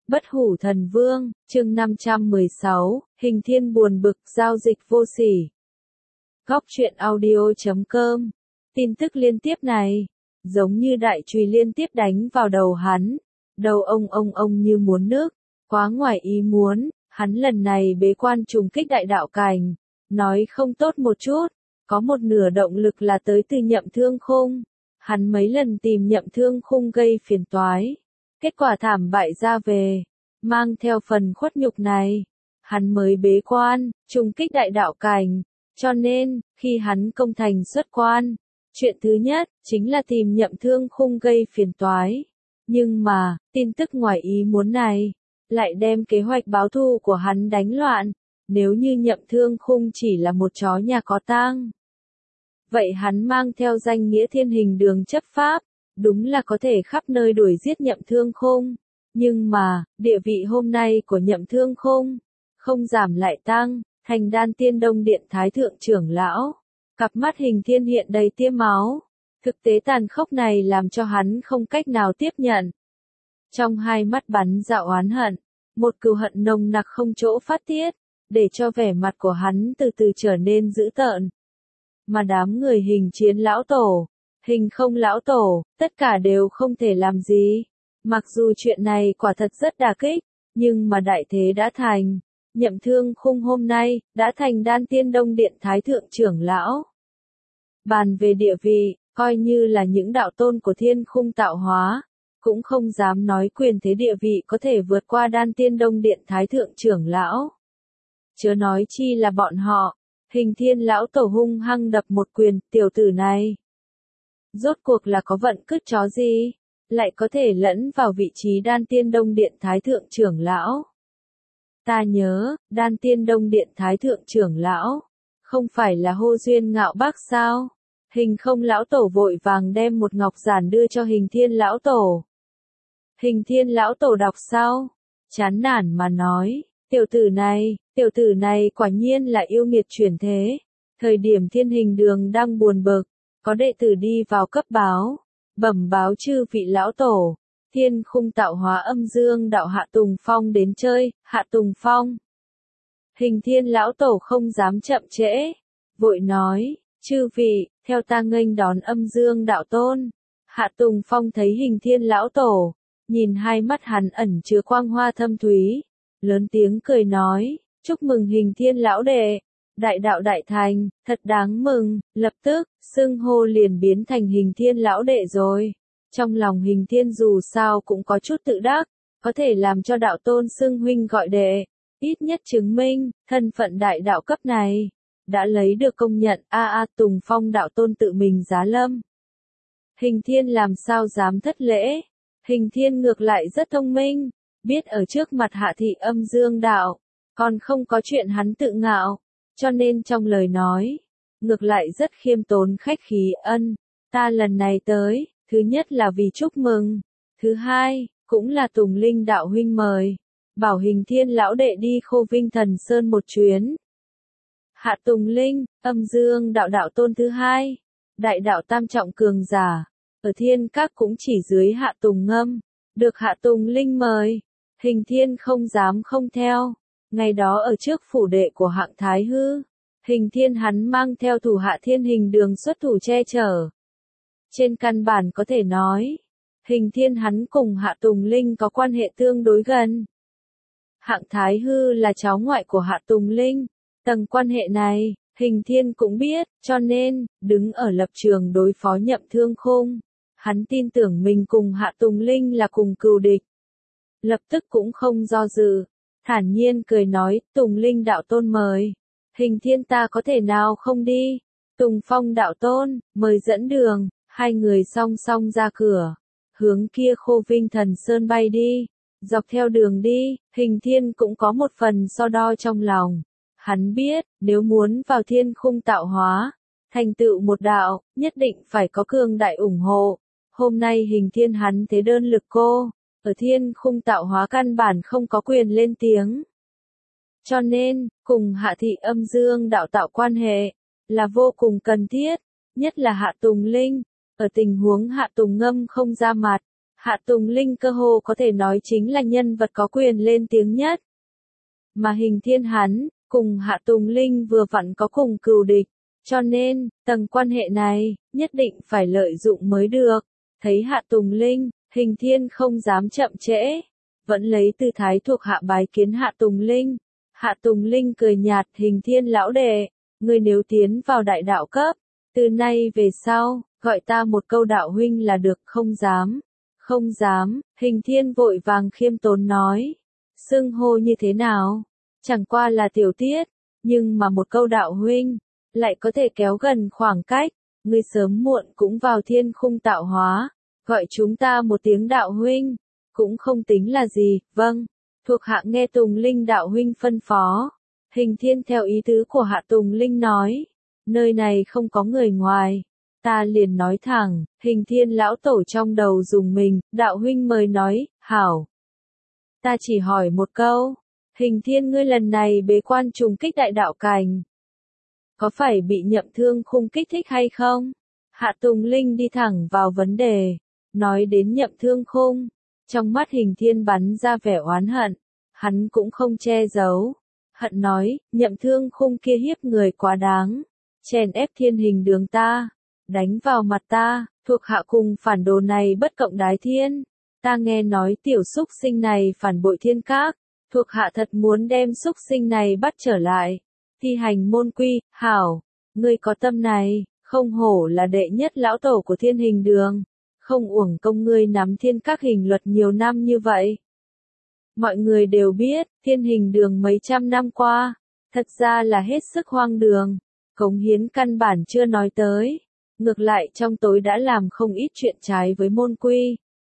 Bất hủ thần vương, chương 516, hình thiên buồn bực, giao dịch vô sỉ. Góc truyện audio.com. Tin tức liên tiếp này, giống như đại chùy liên tiếp đánh vào đầu hắn. Đầu ông như muốn nứt, quá ngoài ý muốn, hắn lần này bế quan trùng kích đại đạo cảnh. Nói không tốt một chút, có một nửa động lực là tới từ Nhậm Thương Khung. Hắn mấy lần tìm Nhậm Thương Khung gây phiền toái. Kết quả thảm bại ra về, mang theo phần khuất nhục này, hắn mới bế quan, trùng kích đại đạo cảnh, cho nên, khi hắn công thành xuất quan, chuyện thứ nhất, chính là tìm Nhậm Thương Khung gây phiền toái. Nhưng mà, tin tức ngoài ý muốn này, lại đem kế hoạch báo thù của hắn đánh loạn, nếu như Nhậm Thương Khung chỉ là một chó nhà có tang. Vậy hắn mang theo danh nghĩa Thiên Hình Đường chấp pháp, đúng là có thể khắp nơi đuổi giết Nhậm Thương Khung, nhưng mà, địa vị hôm nay của Nhậm Thương Khung, không giảm lại tăng, thành Đan Tiên Đông Điện Thái Thượng trưởng lão, cặp mắt hình thiên hiện đầy tia máu, thực tế tàn khốc này làm cho hắn không cách nào tiếp nhận. Trong hai mắt bắn ra oán hận, một cừu hận nồng nặc không chỗ phát tiết, để cho vẻ mặt của hắn từ từ trở nên dữ tợn. Mà đám người Hình Chiến lão tổ, Hình Không lão tổ, tất cả đều không thể làm gì. Mặc dù chuyện này quả thật rất đả kích, nhưng mà đại thế đã thành. Nhậm Thương Khung hôm nay, đã thành Đan Tiên Đông Điện Thái Thượng trưởng lão. Bàn về địa vị, coi như là những đạo tôn của Thiên Khung tạo hóa, cũng không dám nói quyền thế địa vị có thể vượt qua Đan Tiên Đông Điện Thái Thượng trưởng lão. Chớ nói chi là bọn họ, Hình Thiên lão tổ hung hăng đập một quyền, tiểu tử này. Rốt cuộc là có vận cứt chó gì, lại có thể lẫn vào vị trí Đan Tiên Đông Điện Thái Thượng trưởng lão. Ta nhớ, Đan Tiên Đông Điện Thái Thượng trưởng lão, không phải là Hô Duyên Ngạo Bác sao? Hình Không lão tổ vội vàng đem một ngọc giản đưa cho Hình Thiên lão tổ. Hình Thiên lão tổ đọc sau, chán nản mà nói, tiểu tử này quả nhiên là yêu nghiệt chuyển thế. Thời điểm Thiên Hình Đường đang buồn bực, có đệ tử đi vào cấp báo, bẩm báo chư vị lão tổ, Thiên Khung tạo hóa âm dương đạo Hạ Tùng Phong đến chơi. Hạ Tùng Phong. Hình Thiên lão tổ không dám chậm trễ, vội nói, chư vị, theo ta nghênh đón âm dương đạo tôn. Hạ Tùng Phong thấy Hình Thiên lão tổ, nhìn hai mắt hắn ẩn chứa quang hoa thâm thúy, lớn tiếng cười nói, chúc mừng Hình Thiên lão đệ, đại đạo đại thành, thật đáng mừng. Lập tức, xưng hô liền biến thành Hình Thiên lão đệ rồi. Trong lòng Hình Thiên dù sao cũng có chút tự đắc, có thể làm cho đạo tôn xưng huynh gọi đệ, ít nhất chứng minh, thân phận đại đạo cấp này, đã lấy được công nhận. Tùng Phong đạo tôn tự mình giá lâm. Hình Thiên làm sao dám thất lễ, Hình Thiên ngược lại rất thông minh, biết ở trước mặt Hạ thị âm dương đạo, còn không có chuyện hắn tự ngạo, cho nên trong lời nói, ngược lại rất khiêm tốn khách khí. Ta lần này tới, thứ nhất là vì chúc mừng, thứ hai, cũng là Tùng Linh đạo huynh mời, bảo Hình Thiên lão đệ đi Khô Vinh Thần Sơn một chuyến. Hạ Tùng Linh, âm dương đạo đạo tôn thứ hai, đại đạo tam trọng cường giả, ở Thiên Các cũng chỉ dưới Hạ Tùng Ngâm, được Hạ Tùng Linh mời, Hình Thiên không dám không theo. Ngày đó ở trước phủ đệ của Hạng Thái Hư, Hình Thiên hắn mang theo thủ hạ Thiên Hình Đường xuất thủ che chở. Trên căn bản có thể nói, Hình Thiên hắn cùng Hạ Tùng Linh có quan hệ tương đối gần. Hạng Thái Hư là cháu ngoại của Hạ Tùng Linh, tầng quan hệ này, Hình Thiên cũng biết, cho nên, đứng ở lập trường đối phó Nhậm Thương Khung, hắn tin tưởng mình cùng Hạ Tùng Linh là cùng cừu địch. Lập tức cũng không do dự, thản nhiên cười nói, Tùng Linh đạo tôn mời, Hình Thiên ta có thể nào không đi. Tùng Phong đạo tôn, mời dẫn đường. Hai người song song ra cửa, hướng kia Khô Vinh Thần Sơn bay đi. Dọc theo đường đi, Hình Thiên cũng có một phần so đo trong lòng. Hắn biết, nếu muốn vào Thiên Khung tạo hóa, thành tựu một đạo, nhất định phải có cường đại ủng hộ. Hôm nay Hình Thiên hắn thế đơn lực cô, ở Thiên Khung tạo hóa căn bản không có quyền lên tiếng. Cho nên, cùng Hạ thị âm dương đạo tạo quan hệ, là vô cùng cần thiết, nhất là Hạ Tùng Linh. Ở tình huống Hạ Tùng Ngâm không ra mặt, Hạ Tùng Linh cơ hồ có thể nói chính là nhân vật có quyền lên tiếng nhất. Mà Hình Thiên hắn, cùng Hạ Tùng Linh vừa vặn có cùng cừu địch, cho nên, tầng quan hệ này, nhất định phải lợi dụng mới được. Thấy Hạ Tùng Linh, Hình Thiên không dám chậm trễ, vẫn lấy tư thái thuộc hạ bái kiến Hạ Tùng Linh. Hạ Tùng Linh cười nhạt, Hình Thiên lão đệ, ngươi nếu tiến vào đại đạo cấp, từ nay về sau, gọi ta một câu đạo huynh là được, không dám. Không dám, Hình Thiên vội vàng khiêm tốn nói. Xưng hô như thế nào? Chẳng qua là tiểu tiết, nhưng mà một câu đạo huynh, lại có thể kéo gần khoảng cách, ngươi sớm muộn cũng vào thiên khung tạo hóa, gọi chúng ta một tiếng đạo huynh, cũng không tính là gì, vâng, thuộc hạ nghe Tùng Linh đạo huynh phân phó. Hình Thiên theo ý tứ của Hạ Tùng Linh nói, nơi này không có người ngoài, ta liền nói thẳng. Hình Thiên lão tổ trong đầu dùng mình, đạo huynh mời nói, hảo. Ta chỉ hỏi một câu, Hình Thiên ngươi lần này bế quan trùng kích đại đạo cảnh, có phải bị Nhậm Thương Khung kích thích hay không? Hạ Tùng Linh đi thẳng vào vấn đề, nói đến Nhậm Thương Khung, trong mắt Hình Thiên bắn ra vẻ oán hận, hắn cũng không che giấu, hận nói, Nhậm Thương Khung kia hiếp người quá đáng, chèn ép Thiên Hình Đường ta, đánh vào mặt ta, thuộc hạ cùng phản đồ này bất cộng đái thiên, ta nghe nói tiểu súc sinh này phản bội thiên các, thuộc hạ thật muốn đem súc sinh này bắt trở lại. Thi hành môn quy, hảo, ngươi có tâm này, không hổ là đệ nhất lão tổ của Thiên Hình Đường, không uổng công ngươi nắm thiên các hình luật nhiều năm như vậy. Mọi người đều biết, Thiên Hình Đường mấy trăm năm qua, thật ra là hết sức hoang đường, cống hiến căn bản chưa nói tới, ngược lại trong tối đã làm không ít chuyện trái với môn quy.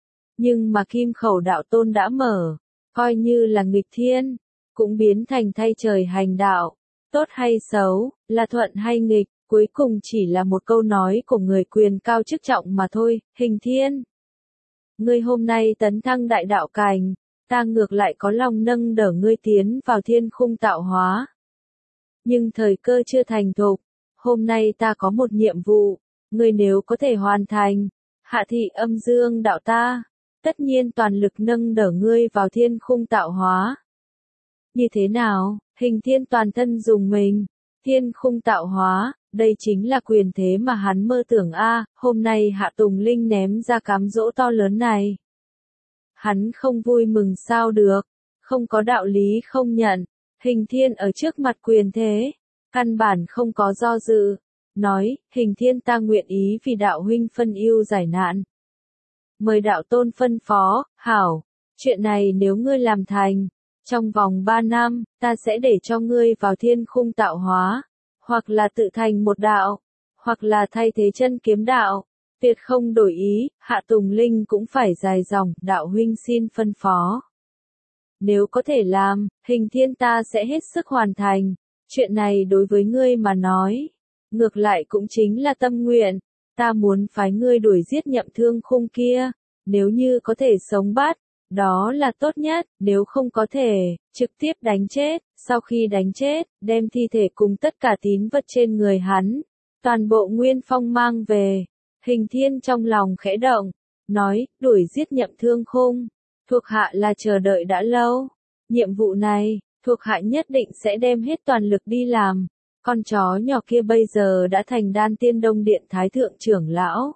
Nhưng mà Kim Khẩu Đạo Tôn đã mở, coi như là nghịch thiên, cũng biến thành thay trời hành đạo. Tốt hay xấu, là thuận hay nghịch, cuối cùng chỉ là một câu nói của người quyền cao chức trọng mà thôi. Hình Thiên, ngươi hôm nay tấn thăng đại đạo cảnh, ta ngược lại có lòng nâng đỡ ngươi tiến vào thiên khung tạo hóa. Nhưng thời cơ chưa thành thục, hôm nay ta có một nhiệm vụ, ngươi nếu có thể hoàn thành, hạ thị âm dương đạo ta, tất nhiên toàn lực nâng đỡ ngươi vào thiên khung tạo hóa. Như thế nào? Hình Thiên toàn thân dùng mình, thiên khung tạo hóa, đây chính là quyền thế mà hắn mơ tưởng hôm nay Hạ Tùng Linh ném ra cám dỗ to lớn này. Hắn không vui mừng sao được, không có đạo lý không nhận, Hình Thiên ở trước mặt quyền thế, căn bản không có do dự, nói, Hình Thiên ta nguyện ý vì đạo huynh phân ưu giải nạn. Mời đạo tôn phân phó, hảo, chuyện này nếu ngươi làm thành, trong vòng 3 năm, ta sẽ để cho ngươi vào thiên khung tạo hóa, hoặc là tự thành một đạo, hoặc là thay thế chân kiếm đạo, tuyệt không đổi ý. Hạ Tùng Linh cũng phải dài dòng, đạo huynh xin phân phó. Nếu có thể làm, Hình Thiên ta sẽ hết sức hoàn thành, chuyện này đối với ngươi mà nói, ngược lại cũng chính là tâm nguyện, ta muốn phái ngươi đuổi giết Nhậm Thương Khung kia, nếu như có thể sống bắt, đó là tốt nhất, nếu không có thể, trực tiếp đánh chết, sau khi đánh chết, đem thi thể cùng tất cả tín vật trên người hắn, toàn bộ nguyên phong mang về. Hình Thiên trong lòng khẽ động, nói, đuổi giết Nhậm Thương Khung, thuộc hạ là chờ đợi đã lâu, nhiệm vụ này, thuộc hạ nhất định sẽ đem hết toàn lực đi làm, con chó nhỏ kia bây giờ đã thành Đan Tiên Đông Điện Thái Thượng trưởng lão.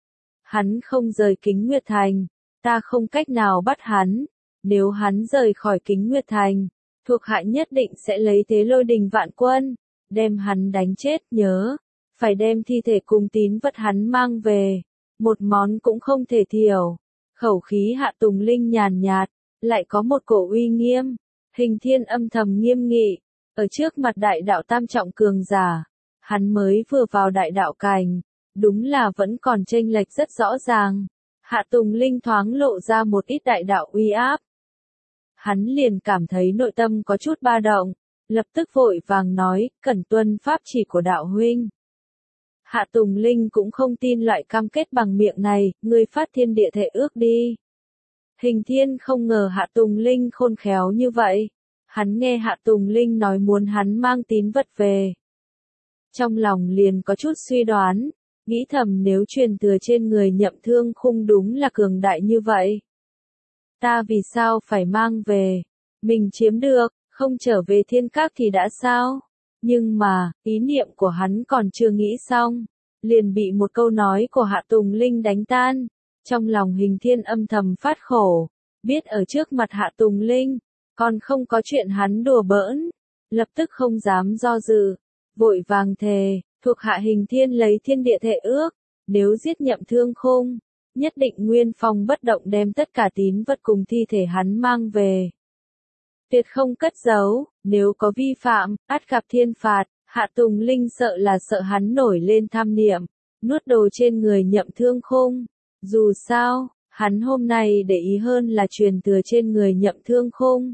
Hắn không rời Kính Nguyệt Thành, ta không cách nào bắt hắn, nếu hắn rời khỏi Kính Nguyệt Thành, thuộc hạ nhất định sẽ lấy thế lôi đình vạn quân, đem hắn đánh chết. Nhớ, phải đem thi thể cùng tín vật hắn mang về, một món cũng không thể thiểu. Khẩu khí Hạ Tùng Linh nhàn nhạt, lại có một cổ uy nghiêm. Hình Thiên âm thầm nghiêm nghị, ở trước mặt đại đạo tam trọng cường giả, hắn mới vừa vào đại đạo cảnh, đúng là vẫn còn chênh lệch rất rõ ràng. Hạ Tùng Linh thoáng lộ ra một ít đại đạo uy áp. Hắn liền cảm thấy nội tâm có chút ba động, lập tức vội vàng nói, cẩn tuân pháp chỉ của đạo huynh. Hạ Tùng Linh cũng không tin loại cam kết bằng miệng này, ngươi phát thiên địa thể ước đi. Hình Thiên không ngờ Hạ Tùng Linh khôn khéo như vậy. Hắn nghe Hạ Tùng Linh nói muốn hắn mang tín vật về. Trong lòng liền có chút suy đoán, nghĩ thầm nếu truyền thừa trên người Nhậm Thương Khung đúng là cường đại như vậy. Ta vì sao phải mang về? Mình chiếm được, không trở về Thiên Các thì đã sao? Nhưng mà, ý niệm của hắn còn chưa nghĩ xong, liền bị một câu nói của Hạ Tùng Linh đánh tan. Trong lòng Hình Thiên âm thầm phát khổ, biết ở trước mặt Hạ Tùng Linh, còn không có chuyện hắn đùa bỡn, lập tức không dám do dự, vội vàng thề, thuộc hạ Hình Thiên lấy thiên địa thệ ước, nếu giết Nhậm Thương Khung, nhất định nguyên phong bất động đem tất cả tín vật cùng thi thể hắn mang về. Tuyệt không cất giấu, nếu có vi phạm, ắt gặp thiên phạt. Hạ Tùng Linh sợ là sợ hắn nổi lên tham niệm, nuốt đồ trên người Nhậm Thương Khung. Dù sao, hắn hôm nay để ý hơn là truyền thừa trên người Nhậm Thương Khung,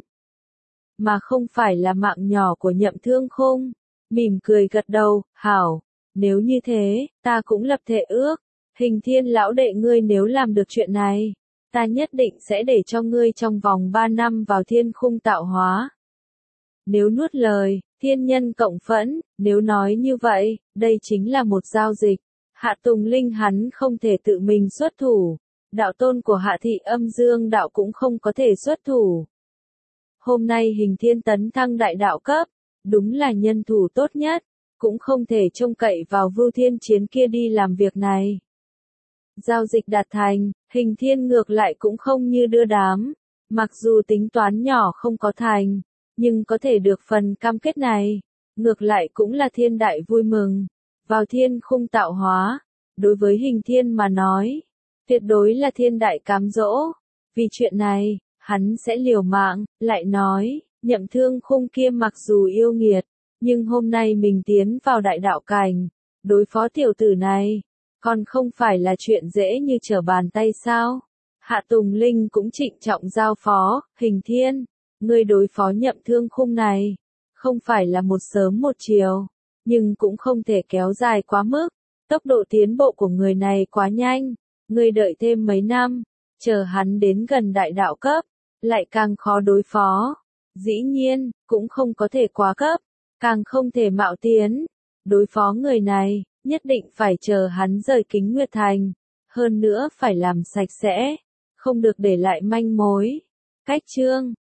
mà không phải là mạng nhỏ của Nhậm Thương Khung. Mỉm cười gật đầu, hảo, nếu như thế, ta cũng lập thệ ước. Hình Thiên lão đệ ngươi nếu làm được chuyện này, ta nhất định sẽ để cho ngươi trong vòng 3 năm vào thiên khung tạo hóa. Nếu nuốt lời, thiên nhân cộng phẫn, nếu nói như vậy, đây chính là một giao dịch. Hạ Tùng Linh hắn không thể tự mình xuất thủ, đạo tôn của Hạ Thị Âm Dương đạo cũng không có thể xuất thủ. Hôm nay Hình Thiên tấn thăng đại đạo cấp, đúng là nhân thủ tốt nhất, cũng không thể trông cậy vào Vưu Thiên Chiến kia đi làm việc này. Giao dịch đạt thành, Hình Thiên ngược lại cũng không như đưa đám, mặc dù tính toán nhỏ không có thành, nhưng có thể được phần cam kết này, ngược lại cũng là thiên đại vui mừng. Vào thiên khung tạo hóa, đối với Hình Thiên mà nói, tuyệt đối là thiên đại cám dỗ, vì chuyện này, hắn sẽ liều mạng. Lại nói, Nhậm Thương Khung kia mặc dù yêu nghiệt, nhưng hôm nay mình tiến vào đại đạo cảnh, đối phó tiểu tử này, còn không phải là chuyện dễ như trở bàn tay sao? Hạ Tùng Linh cũng trịnh trọng giao phó, Hình Thiên, ngươi đối phó Nhậm Thương Khung này, không phải là một sớm một chiều, nhưng cũng không thể kéo dài quá mức, tốc độ tiến bộ của người này quá nhanh, ngươi đợi thêm mấy năm, chờ hắn đến gần đại đạo cấp, lại càng khó đối phó. Dĩ nhiên, cũng không có thể quá cấp, càng không thể mạo tiến. Đối phó người này, nhất định phải chờ hắn rời Kính Nguyệt Thành, hơn nữa phải làm sạch sẽ, không được để lại manh mối. Cách chương